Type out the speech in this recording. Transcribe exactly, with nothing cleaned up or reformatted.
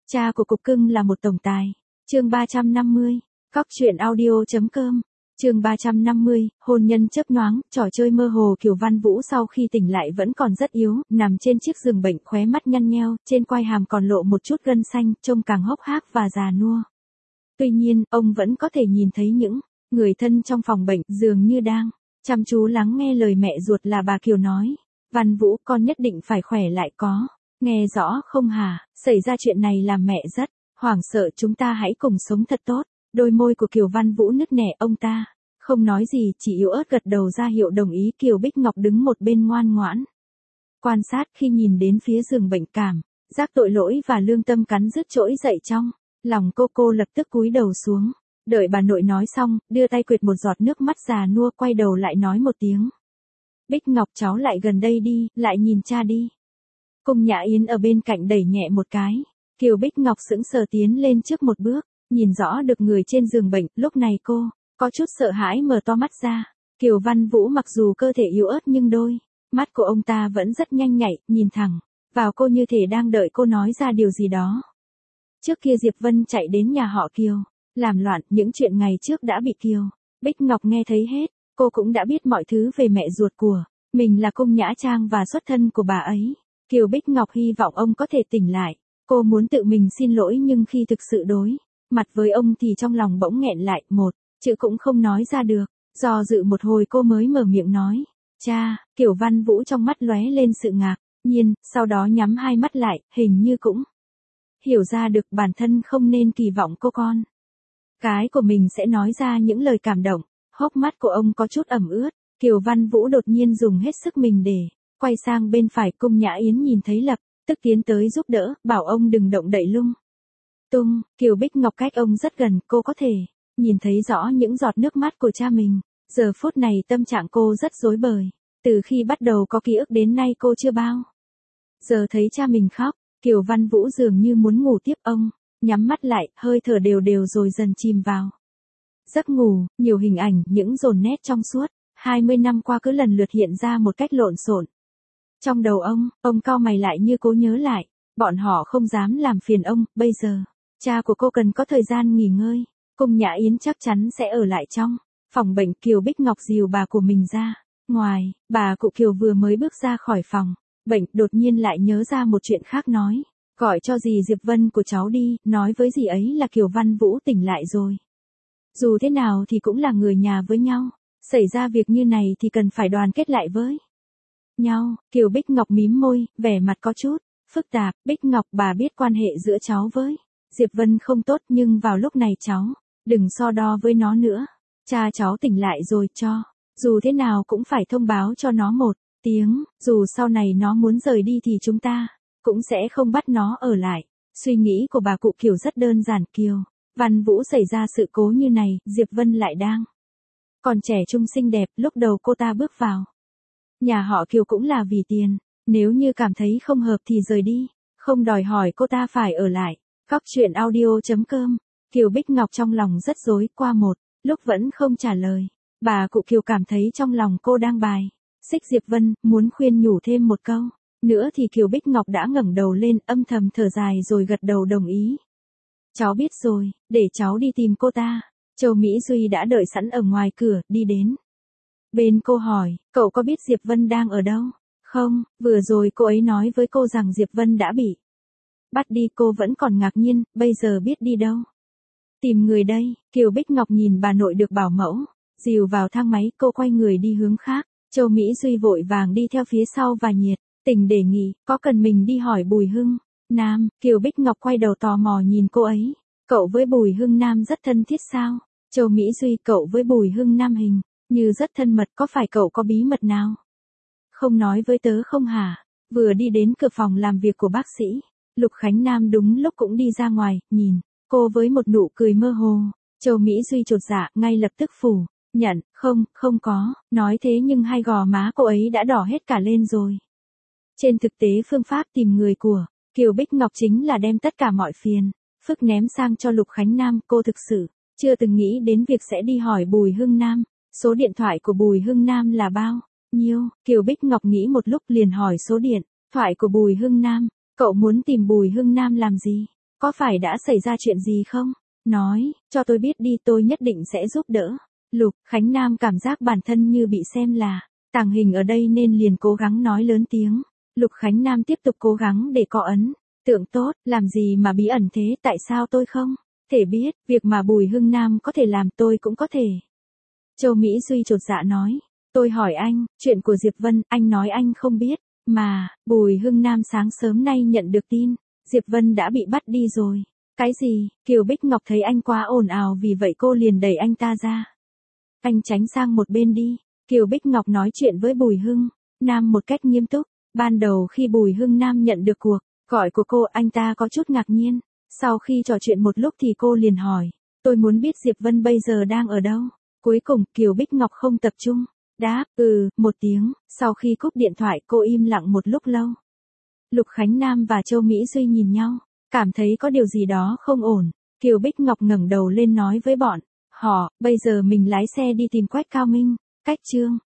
Cha của cục cưng là một tổng tài. Chương ba trăm năm mươi. Cóc truyện audio.com. Chương ba trăm năm mươi, hôn nhân chớp nhoáng, trò chơi mơ hồ. Kiều Văn Vũ sau khi tỉnh lại vẫn còn rất yếu, nằm trên chiếc giường bệnh, khóe mắt nhăn nheo, trên quai hàm còn lộ một chút gân xanh, trông càng hốc hác và già nua. Tuy nhiên, ông vẫn có thể nhìn thấy những người thân trong phòng bệnh dường như đang chăm chú lắng nghe lời mẹ ruột là bà Kiều nói. Văn Vũ, con nhất định phải khỏe lại có. Nghe rõ không hả? Xảy ra chuyện này làm mẹ rất hoảng sợ, chúng ta hãy cùng sống thật tốt. Đôi môi của Kiều Văn Vũ nứt nẻ, ông ta không nói gì, chỉ yếu ớt gật đầu ra hiệu đồng ý. Kiều Bích Ngọc đứng một bên ngoan ngoãn quan sát, khi nhìn đến phía giường bệnh, cảm giác tội lỗi và lương tâm cắn rứt trỗi dậy trong lòng cô. Cô lập tức cúi đầu xuống, đợi bà nội nói xong, đưa tay quệt một giọt nước mắt già nua, quay đầu lại nói một tiếng. Bích Ngọc, cháu lại gần đây đi, lại nhìn cha đi. Cung Nhã Yến ở bên cạnh đẩy nhẹ một cái. Kiều Bích Ngọc sững sờ tiến lên trước một bước, nhìn rõ được người trên giường bệnh. Lúc này cô có chút sợ hãi mở to mắt ra. Kiều Văn Vũ mặc dù cơ thể yếu ớt nhưng đôi mắt của ông ta vẫn rất nhanh nhạy, nhìn thẳng vào cô như thể đang đợi cô nói ra điều gì đó. Trước kia Diệp Vân chạy đến nhà họ Kiều làm loạn, những chuyện ngày trước đã bị Kiều Bích Ngọc nghe thấy hết. Cô cũng đã biết mọi thứ về mẹ ruột của mình là Cung Nhã Trang và xuất thân của bà ấy. Kiều Bích Ngọc hy vọng ông có thể tỉnh lại. Cô muốn tự mình xin lỗi, nhưng khi thực sự đối mặt với ông thì trong lòng bỗng nghẹn lại, một chữ cũng không nói ra được. Do dự một hồi cô mới mở miệng nói. Cha. Kiều Văn Vũ trong mắt lóe lên sự ngạc nhiên, sau đó nhắm hai mắt lại, hình như cũng hiểu ra được bản thân không nên kỳ vọng cô con cái của mình sẽ nói ra những lời cảm động. Hốc mắt của ông có chút ẩm ướt. Kiều Văn Vũ đột nhiên dùng hết sức mình để quay sang bên phải. Cung Nhã Yến nhìn thấy lập tức tiến tới giúp đỡ, bảo ông đừng động đậy lung tung. Kiều Bích Ngọc cách ông rất gần, cô có thể nhìn thấy rõ những giọt nước mắt của cha mình. Giờ phút này tâm trạng cô rất rối bời. Từ khi bắt đầu có ký ức đến nay cô chưa bao giờ thấy cha mình khóc. Kiều Văn Vũ dường như muốn ngủ tiếp. Ông nhắm mắt lại, hơi thở đều đều rồi dần chìm vào giấc ngủ. Nhiều hình ảnh, những dồn nét trong suốt hai mươi năm qua cứ lần lượt hiện ra một cách lộn xộn trong đầu ông. Ông cau mày lại như cố nhớ lại. Bọn họ không dám làm phiền ông, bây giờ cha của cô cần có thời gian nghỉ ngơi. Cung Nhã Yến chắc chắn sẽ ở lại trong phòng bệnh. Kiều Bích Ngọc dìu bà của mình ra ngoài. Bà cụ Kiều vừa mới bước ra khỏi phòng bệnh, đột nhiên lại nhớ ra một chuyện khác, nói. Gọi cho dì Diệp Vân của cháu đi, nói với dì ấy là Kiều Văn Vũ tỉnh lại rồi. Dù thế nào thì cũng là người nhà với nhau. Xảy ra việc như này thì cần phải đoàn kết lại với nhau. Kiều Bích Ngọc mím môi, vẻ mặt có chút phức tạp. Bích Ngọc, bà biết quan hệ giữa cháu với Diệp Vân không tốt, nhưng vào lúc này cháu đừng so đo với nó nữa. Cha cháu tỉnh lại rồi, cho dù thế nào cũng phải thông báo cho nó một tiếng. Dù sau này nó muốn rời đi thì chúng ta cũng sẽ không bắt nó ở lại. Suy nghĩ của bà cụ Kiều rất đơn giản. Kiều Văn Vũ xảy ra sự cố như này, Diệp Vân lại đang còn trẻ trung xinh đẹp. Lúc đầu cô ta bước vào nhà họ Kiều cũng là vì tiền. Nếu như cảm thấy không hợp thì rời đi, không đòi hỏi cô ta phải ở lại. Cóc truyện audio.com. Kiều Bích Ngọc trong lòng rất rối, qua một lúc vẫn không trả lời. Bà cụ Kiều cảm thấy trong lòng cô đang bài xích Diệp Vân, muốn khuyên nhủ thêm một câu nữa thì Kiều Bích Ngọc đã ngẩng đầu lên, âm thầm thở dài rồi gật đầu đồng ý. Cháu biết rồi, để cháu đi tìm cô ta. Châu Mỹ Duy đã đợi sẵn ở ngoài cửa, đi đến bên cô hỏi, cậu có biết Diệp Vân đang ở đâu không? Vừa rồi cô ấy nói với cô rằng Diệp Vân đã bị bắt đi. Cô vẫn còn ngạc nhiên, bây giờ biết đi đâu tìm người đây. Kiều Bích Ngọc nhìn bà nội được bảo mẫu dìu vào thang máy, cô quay người đi hướng khác. Châu Mỹ Duy vội vàng đi theo phía sau và nhiệt tình đề nghị, có cần mình đi hỏi Bùi Hưng Nam? Kiều Bích Ngọc quay đầu tò mò nhìn cô ấy. Cậu với Bùi Hưng Nam rất thân thiết sao? Châu Mỹ Duy, cậu với Bùi Hưng Nam hình như rất thân mật, có phải cậu có bí mật nào không nói với tớ không hả? Vừa đi đến cửa phòng làm việc của bác sĩ Lục Khánh Nam đúng lúc cũng đi ra ngoài, nhìn cô với một nụ cười mơ hồ. Châu Mỹ Duy chột dạ, ngay lập tức phủ nhận, không, không có. Nói thế nhưng hai gò má cô ấy đã đỏ hết cả lên rồi. Trên thực tế phương pháp tìm người của Kiều Bích Ngọc chính là đem tất cả mọi phiền phức ném sang cho Lục Khánh Nam. Cô thực sự chưa từng nghĩ đến việc sẽ đi hỏi Bùi Hưng Nam. Số điện thoại của Bùi Hưng Nam là bao nhiêu? Kiều Bích Ngọc nghĩ một lúc liền hỏi số điện thoại của Bùi Hưng Nam. Cậu muốn tìm Bùi Hưng Nam làm gì? có phải đã xảy ra chuyện gì không? Nói, cho tôi biết đi, tôi nhất định sẽ giúp đỡ. Lục Khánh Nam cảm giác bản thân như bị xem là tàng hình ở đây nên liền cố gắng nói lớn tiếng. Lục Khánh Nam tiếp tục cố gắng để có ấn tượng tốt, làm gì mà bí ẩn thế, tại sao tôi không thể biết, việc mà Bùi Hưng Nam có thể làm tôi cũng có thể. Châu Mỹ Duy chột dạ nói, tôi hỏi anh, chuyện của Diệp Vân, anh nói anh không biết, mà, Bùi Hưng Nam sáng sớm nay nhận được tin, Diệp Vân đã bị bắt đi rồi. Cái gì? Kiều Bích Ngọc thấy anh quá ồn ào vì vậy cô liền đẩy anh ta ra. Anh tránh sang một bên đi. Kiều Bích Ngọc nói chuyện với Bùi Hưng Nam một cách nghiêm túc. Ban đầu khi Bùi Hưng Nam nhận được cuộc gọi của cô, anh ta có chút ngạc nhiên. Sau khi trò chuyện một lúc thì cô liền hỏi, tôi muốn biết Diệp Vân bây giờ đang ở đâu. Cuối cùng Kiều Bích Ngọc không tập trung, đáp, ừ, một tiếng. Sau khi cúp điện thoại cô im lặng một lúc lâu. Lục Khánh Nam và Châu Mỹ Duy nhìn nhau, cảm thấy có điều gì đó không ổn. Kiều Bích Ngọc ngẩng đầu lên nói với bọn họ, bây giờ mình lái xe đi tìm Quách Cao Minh. Cách Trương